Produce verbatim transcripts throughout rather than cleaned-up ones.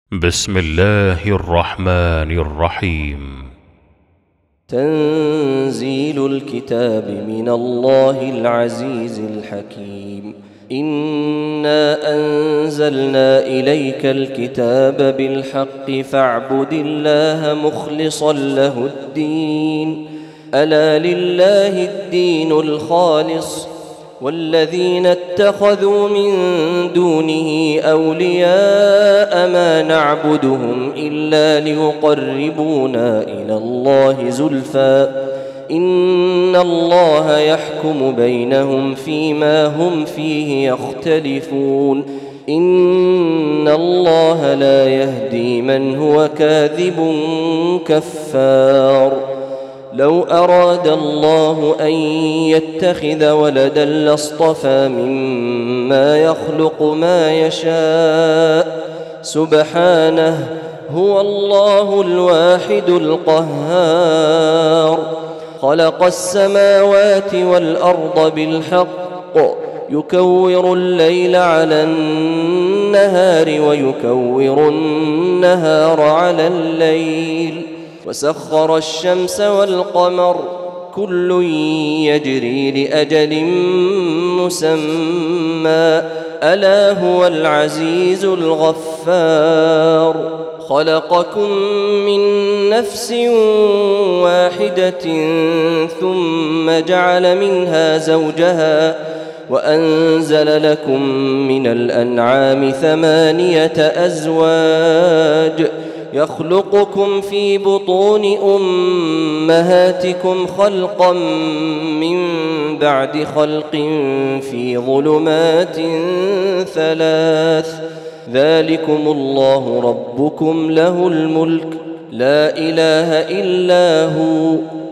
بسم الله الرحمن الرحيم. تنزيل الكتاب من الله العزيز الحكيم. إنا أنزلنا إليك الكتاب بالحق فاعبد الله مخلصا له الدين. ألا لله الدين الخالص والذين اتخذوا من دونه أولياء ما نعبدهم إلا ليقربونا إلى الله زلفى إن الله يحكم بينهم فيما هم فيه يختلفون. إن الله لا يهدي من هو كاذب كفار. لو أراد الله أن يتخذ ولدا لاصطفى مما يخلق ما يشاء سبحانه هو الله الواحد القهار. خلق السماوات والأرض بالحق يكور الليل على النهار ويكور النهار على الليل وسخر الشمس والقمر كل يجري لأجل مسمى ألا هو العزيز الغفار. خلقكم من نفس واحدة ثم جعل منها زوجها وأنزل لكم من الأنعام ثمانية أزواج يخلقكم في بطون أمهاتكم خلقا من بعد خلق في ظلمات ثلاث ذلكم الله ربكم له الملك لا إله إلا هو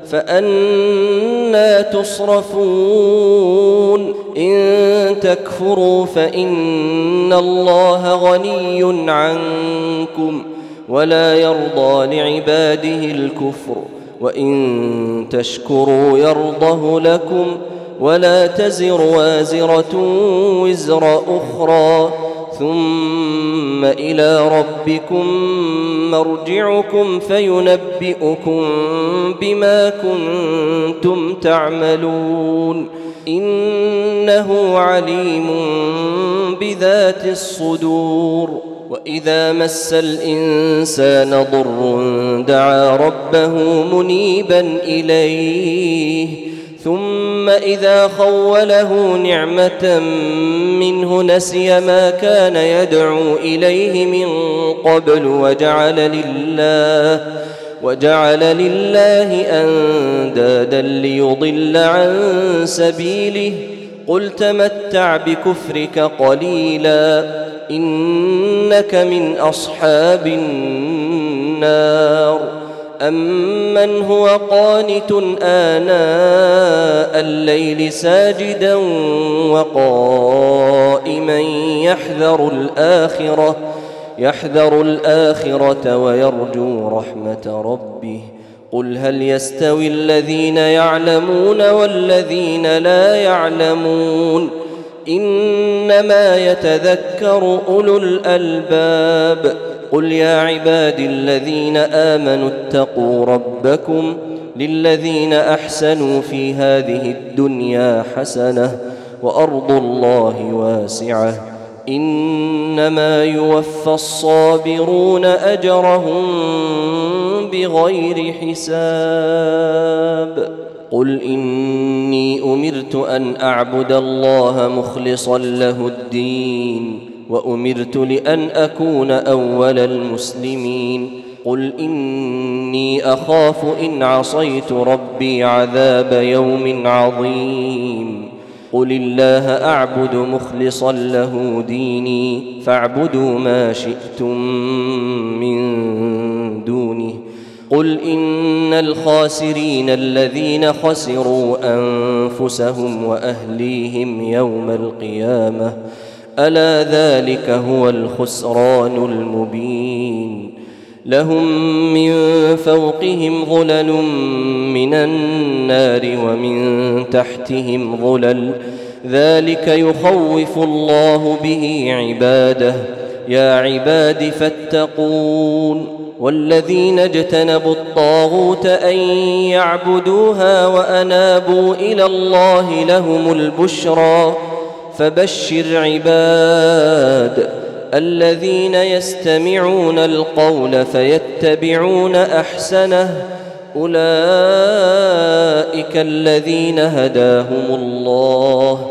فأنى تصرفون. إن تكفروا فإن الله غني عنكم ولا يرضى لعباده الكفر وإن تشكروا يرضه لكم ولا تزر وازرة وزر أخرى ثم إلى ربكم مرجعكم فينبئكم بما كنتم تعملون إنه عليم بذات الصدور. وإذا مس الإنسان ضر دعا ربه منيبا إليه ثم إذا خوله نعمة منه نسي ما كان يدعو إليه من قبل وجعل لله وجعل لله أندادا ليضل عن سبيله قل تمتع بكفرك قليلا إنك من أصحاب النار. أمن هو قانت آناء الليل ساجدا وقائما يحذر الآخرة يحذر الآخرة ويرجو رحمة ربه قل هل يستوي الذين يعلمون والذين لا يعلمون إنما يتذكر أولو الألباب. قل يا عبادي الذين آمنوا اتقوا ربكم للذين أحسنوا في هذه الدنيا حسنة وأرض الله واسعة إنما يوفى الصابرون أجرهم بغير حساب. قل إني أمرت أن أعبد الله مخلصا له الدين وأمرت لأن أكون أول المسلمين. قل إني أخاف إن عصيت ربي عذاب يوم عظيم. قل الله أعبد مخلصا له ديني فاعبدوا ما شئتم من دونه. قل إن الخاسرين الذين خسروا أنفسهم وأهليهم يوم القيامة ألا ذلك هو الخسران المبين. لهم من فوقهم ظلل من النار ومن تحتهم ظلل ذلك يخوف الله به عباده يا عباد فاتقون والذين اجتنبوا الطاغوت أن يعبدوها وأنابوا إلى الله لهم البشرى فبشر عباد الذين يستمعون القول فيتبعون أحسنه أولئك الذين هداهم الله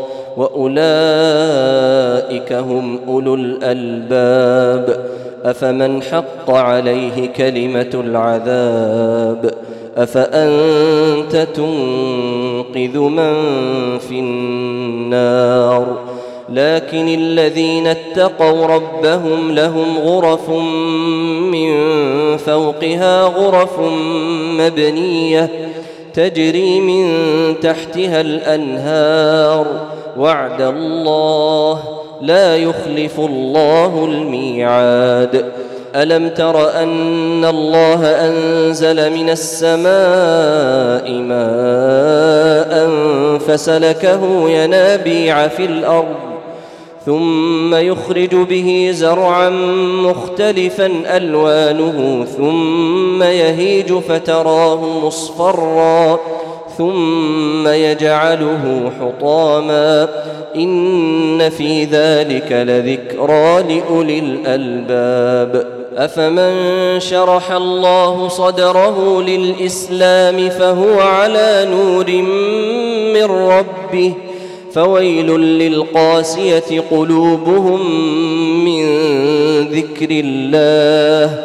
وأولئك هم أولو الألباب أفمن حق عليه كلمة العذاب أفأنت تنقذ من في النار لكن الذين اتقوا ربهم لهم غرف من فوقها غرف مبنية تجري من تحتها الأنهار وعد الله لا يخلف الله الميعاد ألم تر أن الله أنزل من السماء ماء فسلكه ينابيع في الأرض ثم يخرج به زرعا مختلفا ألوانه ثم يهيج فتراه مصفرا ثم يجعله حطاما إن في ذلك لذكرى لأولي الألباب أفمن شرح الله صدره للإسلام فهو على نور من ربه فويل للقاسية قلوبهم من ذكر الله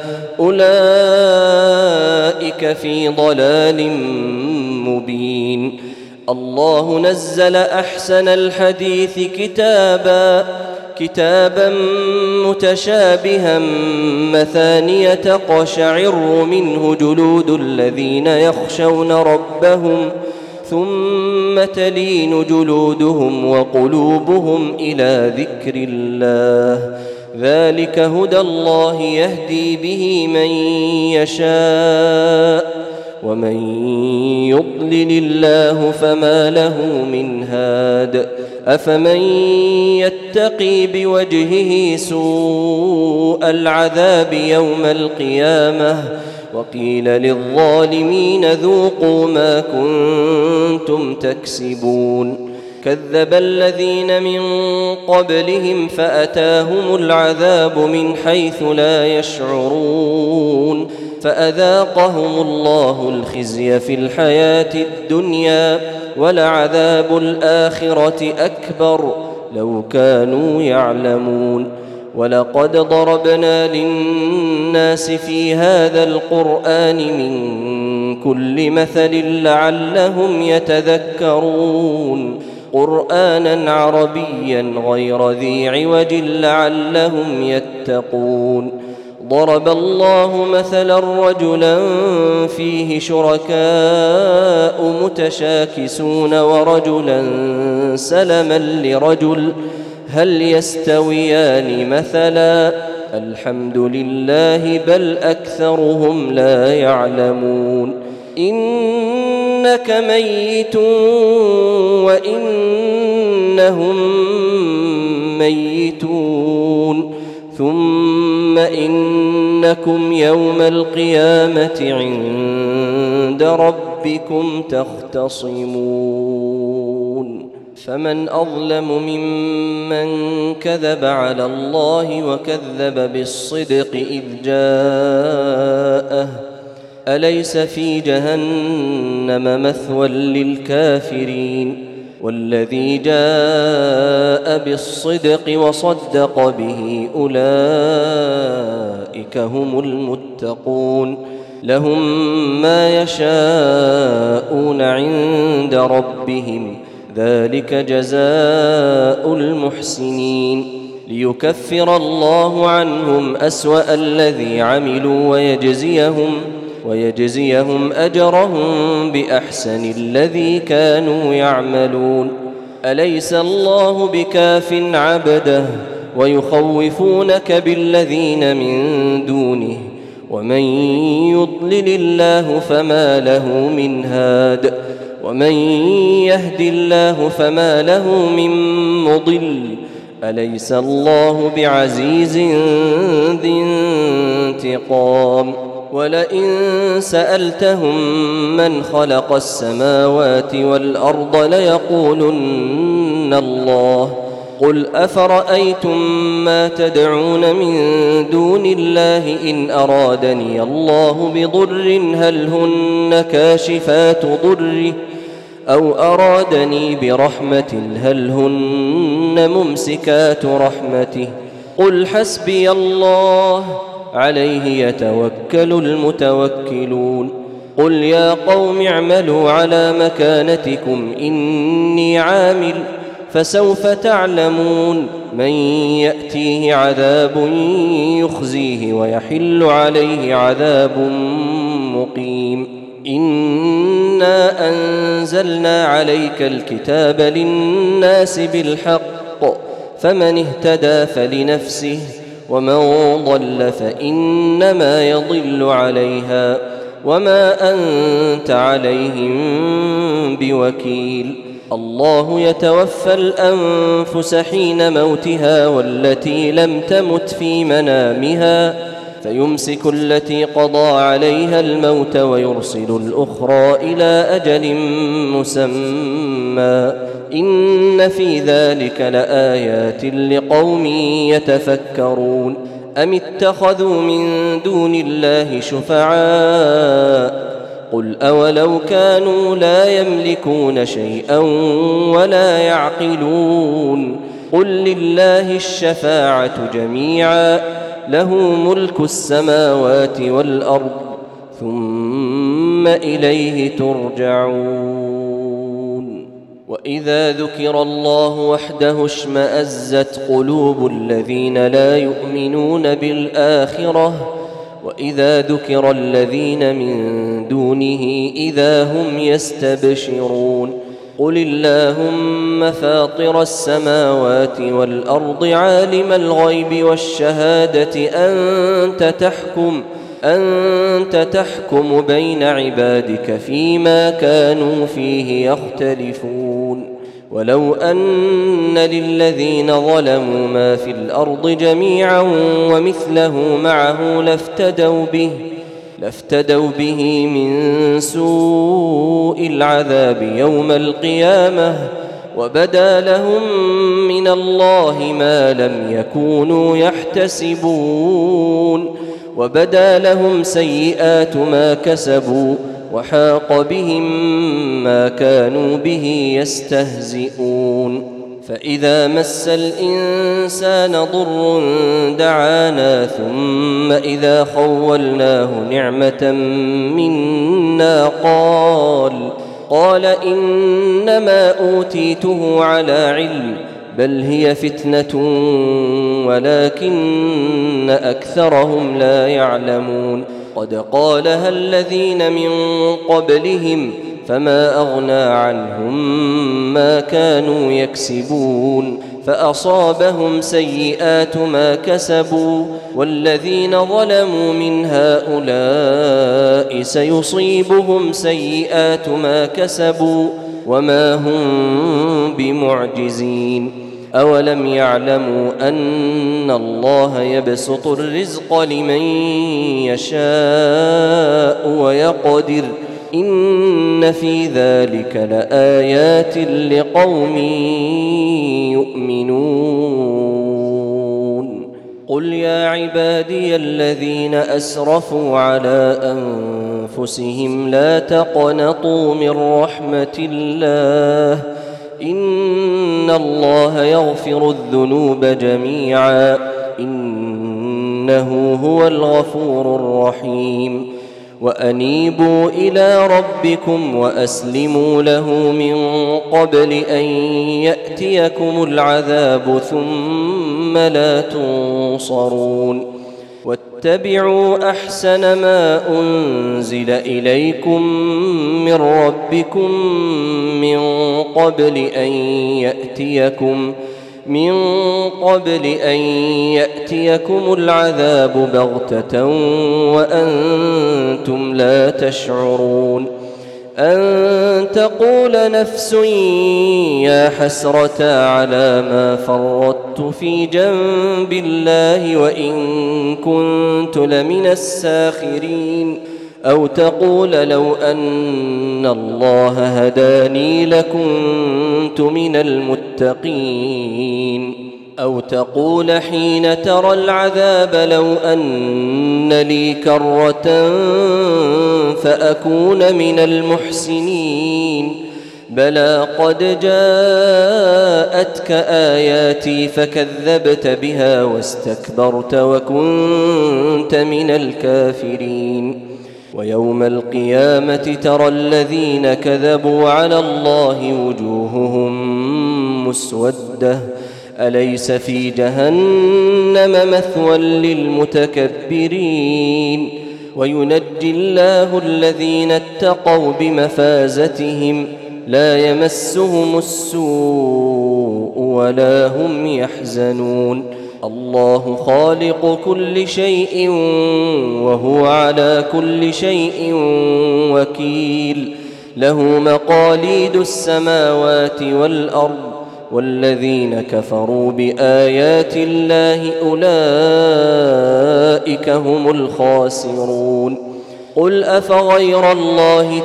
أولئك في ضلال مبين الله نزل أحسن الحديث كتابا كتابا متشابها مثانية تقشعر منه جلود الذين يخشون ربهم ثم تلين جلودهم وقلوبهم إلى ذكر الله ذلك هدى الله يهدي به من يشاء ومن يضلل الله فما له من هاد أفمن يتقي بوجهه سوء العذاب يوم القيامة وقيل للظالمين ذوقوا ما كنتم تكسبون كذب الذين من قبلهم فأتاهم العذاب من حيث لا يشعرون فأذاقهم الله الخزي في الحياة الدنيا ولعذاب الآخرة أكبر لو كانوا يعلمون ولقد ضربنا للناس في هذا القرآن من كل مثل لعلهم يتذكرون قرآنا عربيا غير ذي عوج لعلهم يتقون ضرب الله مثلا رجلا فيه شركاء متشاكسون ورجلا سلما لرجل هل يستويان مثلا الحمد لله بل أكثرهم لا يعلمون إنك ميت وإنهم ميتون ثم إنكم يوم القيامة عند ربكم تختصمون فمن أظلم ممن كذب على الله وكذب بالصدق إذ جاءه أليس في جهنم مثوى للكافرين والذي جاء بالصدق وصدق به أولئك هم المتقون لهم ما يشاءون عند ربهم ذلك جزاء المحسنين ليكفر الله عنهم أسوأ الذي عملوا ويجزيهم ويجزيهم أجرهم بأحسن الذي كانوا يعملون أليس الله بكاف عبده ويخوفونك بالذين من دونه ومن يضلل الله فما له من هاد ومن يهد الله فما له من مضل أليس الله بعزيز ذي انتقام ولئن سألتهم من خلق السماوات والأرض ليقولن الله قل أفرأيتم ما تدعون من دون الله إن أرادني الله بضر هل هن كاشفات ضره أو أرادني برحمة هل هن ممسكات رحمته قل حسبي الله عليه يتوكل المتوكلون قل يا قوم اعملوا على مكانتكم إني عامل فسوف تعلمون من يأتيه عذاب يخزيه ويحل عليه عذاب مقيم إنا أنزلنا عليك الكتاب للناس بالحق فمن اهتدى فلنفسه ومن ضل فإنما يضل عليها وما أنت عليهم بوكيل الله يتوفى الأنفس حين موتها والتي لم تمت في منامها فيمسك التي قضى عليها الموت ويرسل الأخرى إلى أجل مسمى إن في ذلك لآيات لقوم يتفكرون أم اتخذوا من دون الله شفعاء قل أولو كانوا لا يملكون شيئا ولا يعقلون قل لله الشفاعة جميعا له ملك السماوات والأرض ثم إليه ترجعون وإذا ذكر الله وحده اشمأزت قلوب الذين لا يؤمنون بالآخرة وإذا ذكر الذين من دونه إذا هم يستبشرون قل اللهم فاطر السماوات والأرض عالم الغيب والشهادة أنت تحكم أنت تحكم بين عبادك فيما كانوا فيه يختلفون ولو أن للذين ظلموا ما في الأرض جميعا ومثله معه لافتدوا به لافتدوا به من سوء العذاب يوم القيامة وبدا لهم من الله ما لم يكونوا يحتسبون وبدا لهم سيئات ما كسبوا وحاق بهم ما كانوا به يستهزئون فإذا مس الإنسان ضر دعانا ثم إذا خولناه نعمة منا قال قال إنما أوتيته على علم بل هي فتنة ولكن أكثرهم لا يعلمون قد قالها الذين من قبلهم فما أغنى عنهم ما كانوا يكسبون فأصابهم سيئات ما كسبوا والذين ظلموا من هؤلاء سيصيبهم سيئات ما كسبوا وما هم بمعجزين أولم يعلموا أن الله يبسط الرزق لمن يشاء ويقدر إن في ذلك لآيات لقوم يؤمنون قل يا عبادي الذين أسرفوا على أنفسهم لا تقنطوا من رحمة الله إن الله يغفر الذنوب جميعا إنه هو الغفور الرحيم وأنيبوا إلى ربكم وأسلموا له من قبل أن يأتيكم العذاب ثم لا تنصرون واتبعوا أحسن ما أنزل إليكم من ربكم من قبل أن يأتيكم من قبل أن يأتيكم العذاب بغتة وأنتم لا تشعرون أن تقول نفس يا حسرة على ما فرطت في جنب الله وإن كنت لمن الساخرين أو تقول لو أن الله هداني لكنت من المتقين أو تقول حين ترى العذاب لو أن لي كرة فأكون من المحسنين بلى قد جاءتك آياتي فكذبت بها واستكبرت وكنت من الكافرين ويوم القيامة ترى الذين كذبوا على الله وجوههم مسودة أليس في جهنم مثوى للمتكبرين وينجي الله الذين اتقوا بمفازتهم لا يمسهم السوء ولا هم يحزنون الله خالق كل شيء وهو على كل شيء وكيل له مقاليد السماوات والأرض والذين كفروا بآيات الله أولئك هم الخاسرون قل أفغير الله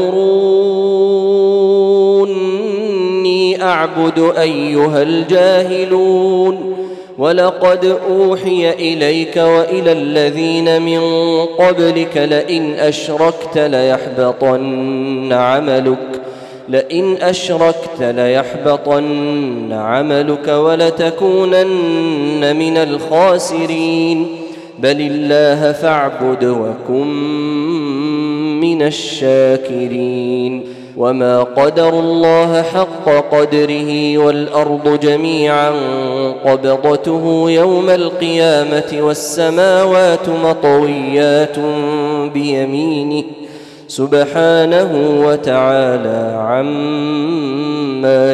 تأمروني أعبد أيها الجاهلون ولقد أوحي إليك وإلى الذين من قبلك لئن أشركت ليحبطن عملك لئن أشركت ليحبطن عملك ولتكونن من الخاسرين بل الله فاعبد وكن من الشاكرين وما قدروا الله حق قدره والأرض جميعا قبضته يوم القيامة والسماوات مطويات بيمينه سبحانه وتعالى عما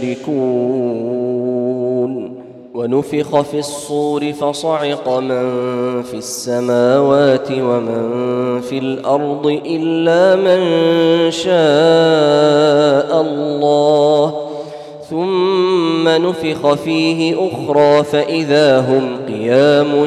يشركون ونفخ في الصور فصعق من في السماوات ومن في الأرض إلا من شاء الله ثم نفخ فيه أخرى فإذا هم قيام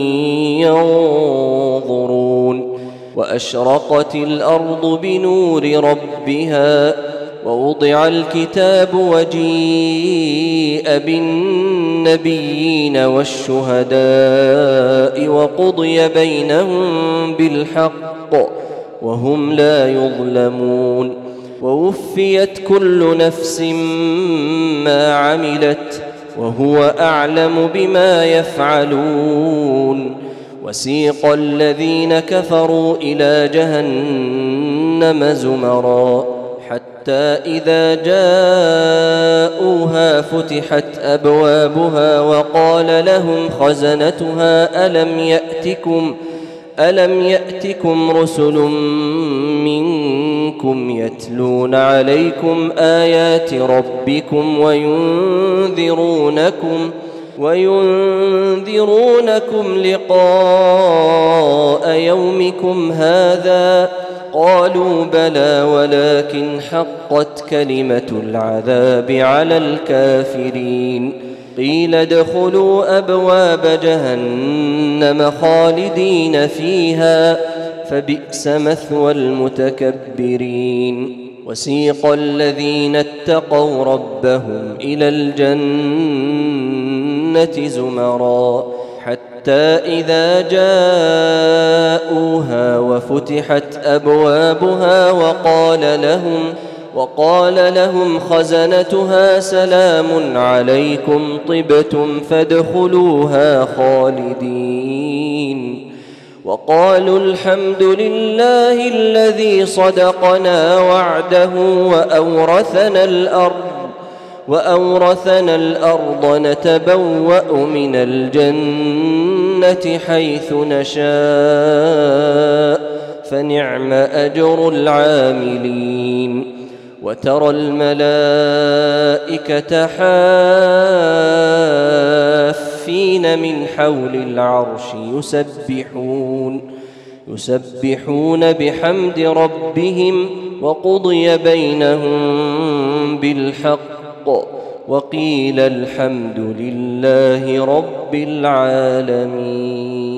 ينظرون وأشرقت الأرض بنور ربها ووضع الكتاب وجيء بالنبيين والشهداء وقضي بينهم بالحق وهم لا يظلمون ووفيت كل نفس ما عملت وهو أعلم بما يفعلون وسيق الذين كفروا إلى جهنم زمرا حتى إذا جاءوها فتحت أبوابها وقال لهم خزنتها ألم يأتكم ألم يأتكم رسل منكم يتلون عليكم آيات ربكم وينذرونكم وينذرونكم لقاء يومكم هذا قالوا بلى ولكن حقت كلمة العذاب على الكافرين قيل ادخلوا أبواب جهنم خالدين فيها فبئس مثوى المتكبرين وسيق الذين اتقوا ربهم إلى الجنة زمرا حتى إذا جاءوها وفتحت أبوابها وقال لهم وقال لهم خزنتها سلام عليكم طبتم فادخلوها خالدين وقالوا الحمد لله الذي صدقنا وعده وأورثنا الأرض وأورثنا الأرض نتبوأ من الجنة حيث نشاء فنعم أجر العاملين وترى الملائكة حافين من حول العرش يسبحون يسبحون بحمد ربهم وقضي بينهم بالحق وقيل الحمد لله رب العالمين.